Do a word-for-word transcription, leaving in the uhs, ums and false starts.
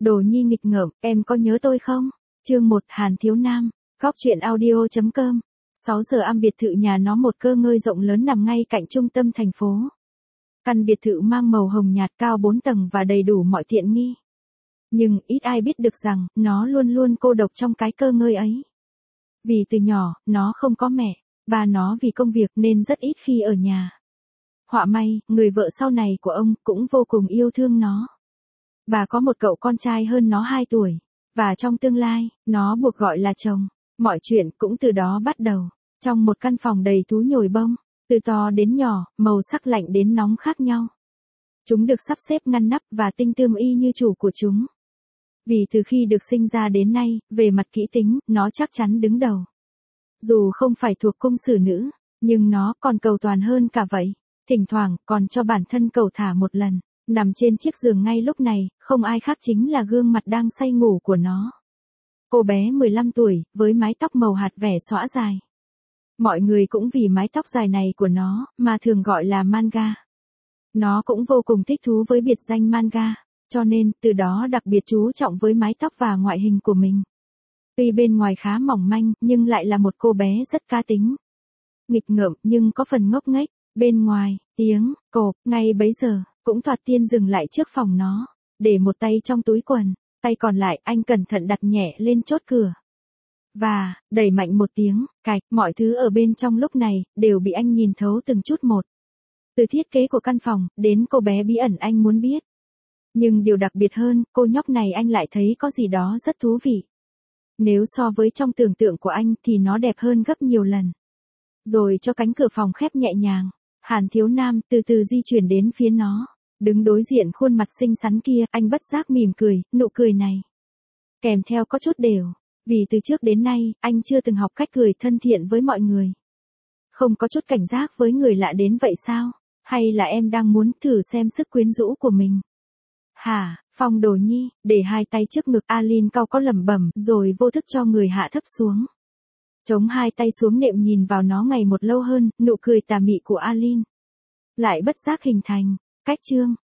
Đồ Nhi nghịch ngợm, em có nhớ tôi không? Chương một Hàn Thiếu Nam, Góc truyện audio.com. sáu giờ am biệt thự nhà nó một cơ ngơi rộng lớn nằm ngay cạnh trung tâm thành phố. Căn biệt thự mang màu hồng nhạt cao bốn tầng và đầy đủ mọi tiện nghi. Nhưng ít ai biết được rằng, nó luôn luôn cô độc trong cái cơ ngơi ấy. Vì từ nhỏ, nó không có mẹ, bà nó vì công việc nên rất ít khi ở nhà. Họa may, người vợ sau này của ông cũng vô cùng yêu thương nó. Bà có một cậu con trai hơn nó hai tuổi, và trong tương lai, nó buộc gọi là chồng. Mọi chuyện cũng từ đó bắt đầu, trong một căn phòng đầy thú nhồi bông, từ to đến nhỏ, màu sắc lạnh đến nóng khác nhau. Chúng được sắp xếp ngăn nắp và tinh tươm y như chủ của chúng. Vì từ khi được sinh ra đến nay, về mặt kỹ tính, nó chắc chắn đứng đầu. Dù không phải thuộc cung xử nữ, nhưng nó còn cầu toàn hơn cả vậy. Thỉnh thoảng còn cho bản thân cầu thả một lần. Nằm trên chiếc giường ngay lúc này, không ai khác chính là gương mặt đang say ngủ của nó. Cô bé mười lăm tuổi, với mái tóc màu hạt vẻ xõa dài. Mọi người cũng vì mái tóc dài này của nó, mà thường gọi là manga. Nó cũng vô cùng thích thú với biệt danh manga, cho nên, từ đó đặc biệt chú trọng với mái tóc và ngoại hình của mình. Tuy bên ngoài khá mỏng manh, nhưng lại là một cô bé rất cá tính. Nghịch ngợm nhưng có phần ngốc nghếch. Bên ngoài, tiếng cộp, ngay bấy giờ, cũng thoạt tiên dừng lại trước phòng nó, để một tay trong túi quần, tay còn lại anh cẩn thận đặt nhẹ lên chốt cửa. Và, đẩy mạnh một tiếng, cạch, mọi thứ ở bên trong lúc này, đều bị anh nhìn thấu từng chút một. Từ thiết kế của căn phòng, đến cô bé bí ẩn anh muốn biết. Nhưng điều đặc biệt hơn, cô nhóc này anh lại thấy có gì đó rất thú vị. Nếu so với trong tưởng tượng của anh thì nó đẹp hơn gấp nhiều lần. Rồi cho cánh cửa phòng khép nhẹ nhàng. Hàn Thiếu Nam từ từ di chuyển đến phía nó, đứng đối diện khuôn mặt xinh xắn kia, anh bất giác mỉm cười, nụ cười này kèm theo có chút đều, vì từ trước đến nay, anh chưa từng học cách cười thân thiện với mọi người. Không có chút cảnh giác với người lạ đến vậy sao? Hay là em đang muốn thử xem sức quyến rũ của mình? Hả, Phong Đồ Nhi, để hai tay trước ngực, Alin cau có lẩm bẩm, rồi vô thức cho người hạ thấp xuống. Chống hai tay xuống nệm nhìn vào nó ngày một lâu hơn, nụ cười tà mị của Alin lại bất giác hình thành. Cách chương,